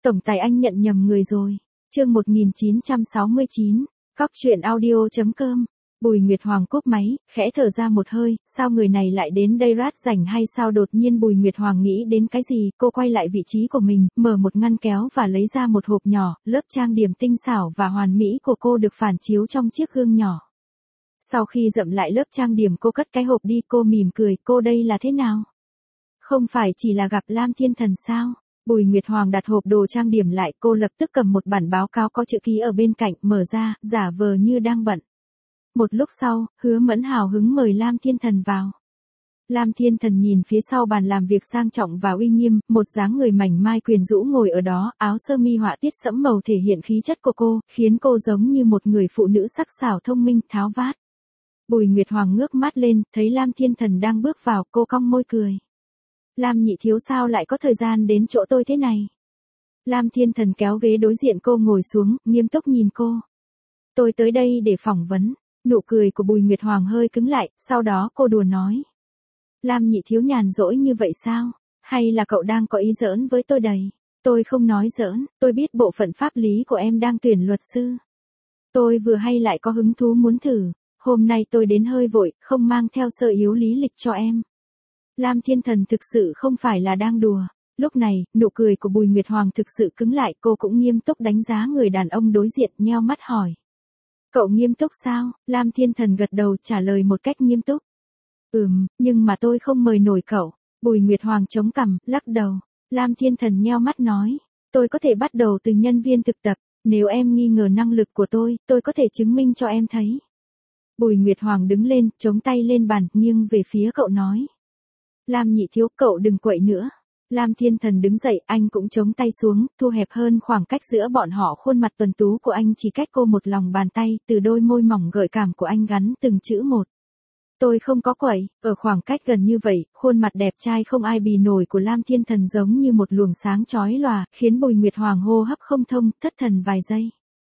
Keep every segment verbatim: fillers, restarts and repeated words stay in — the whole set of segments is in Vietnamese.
Tổng tài anh nhận nhầm người rồi. Chương một nghìn chín trăm sáu mươi chín, cóc truyện audio chấm com. Bùi Nguyệt Hoàng cúp máy, khẽ thở ra một hơi, sao người này lại đến đây rát rảnh hay sao? Đột nhiên Bùi Nguyệt Hoàng nghĩ đến cái gì, cô quay lại vị trí của mình, mở một ngăn kéo và lấy ra một hộp nhỏ, lớp trang điểm tinh xảo và hoàn mỹ của cô được phản chiếu trong chiếc gương nhỏ. Sau khi dậm lại lớp trang điểm, cô cất cái hộp đi, cô mỉm cười, cô đây là thế nào? Không phải chỉ là gặp Lam Thiên Thần sao? Bùi Nguyệt Hoàng đặt hộp đồ trang điểm lại, cô lập tức cầm một bản báo cáo có chữ ký ở bên cạnh, mở ra, giả vờ như đang bận. Một lúc sau, Hứa Mẫn hào hứng mời Lam Thiên Thần vào. Lam Thiên Thần nhìn phía sau bàn làm việc sang trọng và uy nghiêm, một dáng người mảnh mai quyến rũ ngồi ở đó, áo sơ mi họa tiết sẫm màu thể hiện khí chất của cô, khiến cô giống như một người phụ nữ sắc sảo thông minh, tháo vát. Bùi Nguyệt Hoàng ngước mắt lên, thấy Lam Thiên Thần đang bước vào, cô cong môi cười. Lam nhị thiếu sao lại có thời gian đến chỗ tôi thế này? Lam Thiên Thần kéo ghế đối diện cô ngồi xuống, nghiêm túc nhìn cô. Tôi tới đây để phỏng vấn. Nụ cười của Bùi Nguyệt Hoàng hơi cứng lại, sau đó cô đùa nói. Lam nhị thiếu nhàn rỗi như vậy sao? Hay là cậu đang có ý giỡn với tôi đầy? Tôi không nói giỡn, tôi biết bộ phận pháp lý của em đang tuyển luật sư. Tôi vừa hay lại có hứng thú muốn thử, hôm nay tôi đến hơi vội, không mang theo sơ yếu lý lịch cho em. Lam Thiên Thần thực sự không phải là đang đùa. Lúc này, nụ cười của Bùi Nguyệt Hoàng thực sự cứng lại, cô cũng nghiêm túc đánh giá người đàn ông đối diện, nheo mắt hỏi. Cậu nghiêm túc sao? Lam Thiên Thần gật đầu trả lời một cách nghiêm túc. Ừm, nhưng mà tôi không mời nổi cậu. Bùi Nguyệt Hoàng chống cằm, lắc đầu. Lam Thiên Thần nheo mắt nói. Tôi có thể bắt đầu từ nhân viên thực tập. Nếu em nghi ngờ năng lực của tôi, tôi có thể chứng minh cho em thấy. Bùi Nguyệt Hoàng đứng lên, chống tay lên bàn, nghiêng về phía cậu nói. Lam nhị thiếu, cậu đừng quậy nữa. Lam Thiên Thần đứng dậy, anh cũng chống tay xuống, thu hẹp hơn khoảng cách giữa bọn họ. Khuôn mặt tuấn tú của anh chỉ cách cô một lòng bàn tay, từ đôi môi mỏng gợi cảm của anh gắn từng chữ một. Tôi không có quậy. Ở khoảng cách gần như vậy, khuôn mặt đẹp trai không ai bì nổi của Lam Thiên Thần giống như một luồng sáng chói lòa, khiến Bùi Nguyệt Hoàng hô hấp không thông, thất thần vài giây.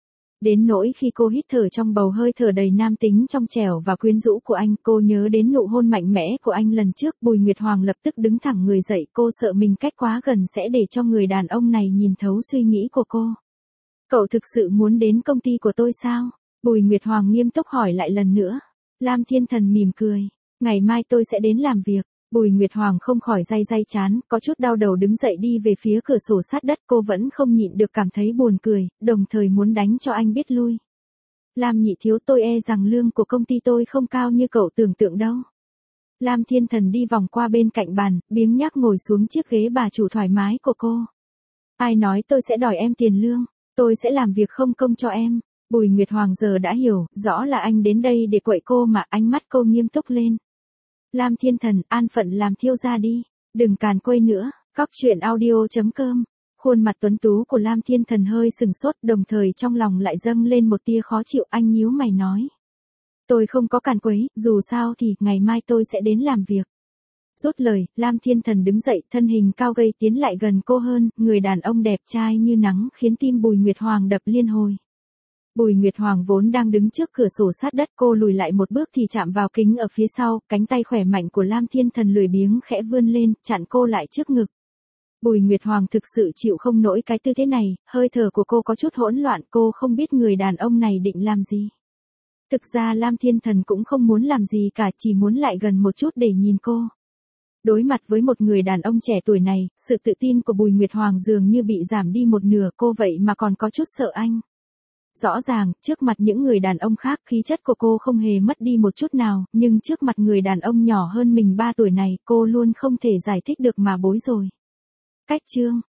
Đến nỗi khi cô hít thở trong bầu hơi thở đầy nam tính trong trẻo và quyến rũ của anh, cô nhớ đến nụ hôn mạnh mẽ của anh lần trước. Bùi Nguyệt Hoàng lập tức đứng thẳng người dậy, cô sợ mình cách quá gần sẽ để cho người đàn ông này nhìn thấu suy nghĩ của cô. Cậu thực sự muốn đến công ty của tôi sao? Bùi Nguyệt Hoàng nghiêm túc hỏi lại lần nữa. Lam Thiên Thần mỉm cười. Ngày mai tôi sẽ đến làm việc. Bùi Nguyệt Hoàng không khỏi day day chán, có chút đau đầu đứng dậy đi về phía cửa sổ sát đất, cô vẫn không nhịn được cảm thấy buồn cười, đồng thời muốn đánh cho anh biết lui. Lam nhị thiếu, tôi e rằng lương của công ty tôi không cao như cậu tưởng tượng đâu. Lam Thiên Thần đi vòng qua bên cạnh bàn, biếng nhác ngồi xuống chiếc ghế bà chủ thoải mái của cô. Ai nói tôi sẽ đòi em tiền lương, tôi sẽ làm việc không công cho em. Bùi Nguyệt Hoàng giờ đã hiểu, rõ là anh đến đây để quậy cô mà, ánh mắt cô nghiêm túc lên. Lam Thiên Thần, an phận làm thiêu gia đi, đừng càn quấy nữa. Cóc truyện audio chấm com. Khuôn mặt tuấn tú của Lam Thiên Thần hơi sừng sốt, đồng thời trong lòng lại dâng lên một tia khó chịu. Anh nhíu mày nói. Tôi không có càn quấy, dù sao thì, ngày mai tôi sẽ đến làm việc. Rút lời, Lam Thiên Thần đứng dậy, thân hình cao gầy tiến lại gần cô hơn, người đàn ông đẹp trai như nắng khiến tim Bùi Nguyệt Hoàng đập liên hồi. Bùi Nguyệt Hoàng vốn đang đứng trước cửa sổ sát đất, cô lùi lại một bước thì chạm vào kính ở phía sau, cánh tay khỏe mạnh của Lam Thiên Thần lười biếng khẽ vươn lên, chặn cô lại trước ngực. Bùi Nguyệt Hoàng thực sự chịu không nổi cái tư thế này, hơi thở của cô có chút hỗn loạn, cô không biết người đàn ông này định làm gì. Thực ra Lam Thiên Thần cũng không muốn làm gì cả, chỉ muốn lại gần một chút để nhìn cô. Đối mặt với một người đàn ông trẻ tuổi này, sự tự tin của Bùi Nguyệt Hoàng dường như bị giảm đi một nửa, cô vậy mà còn có chút sợ anh. Rõ ràng, trước mặt những người đàn ông khác khí chất của cô không hề mất đi một chút nào, nhưng trước mặt người đàn ông nhỏ hơn mình ba tuổi này, cô luôn không thể giải thích được mà bối rối. Cách chương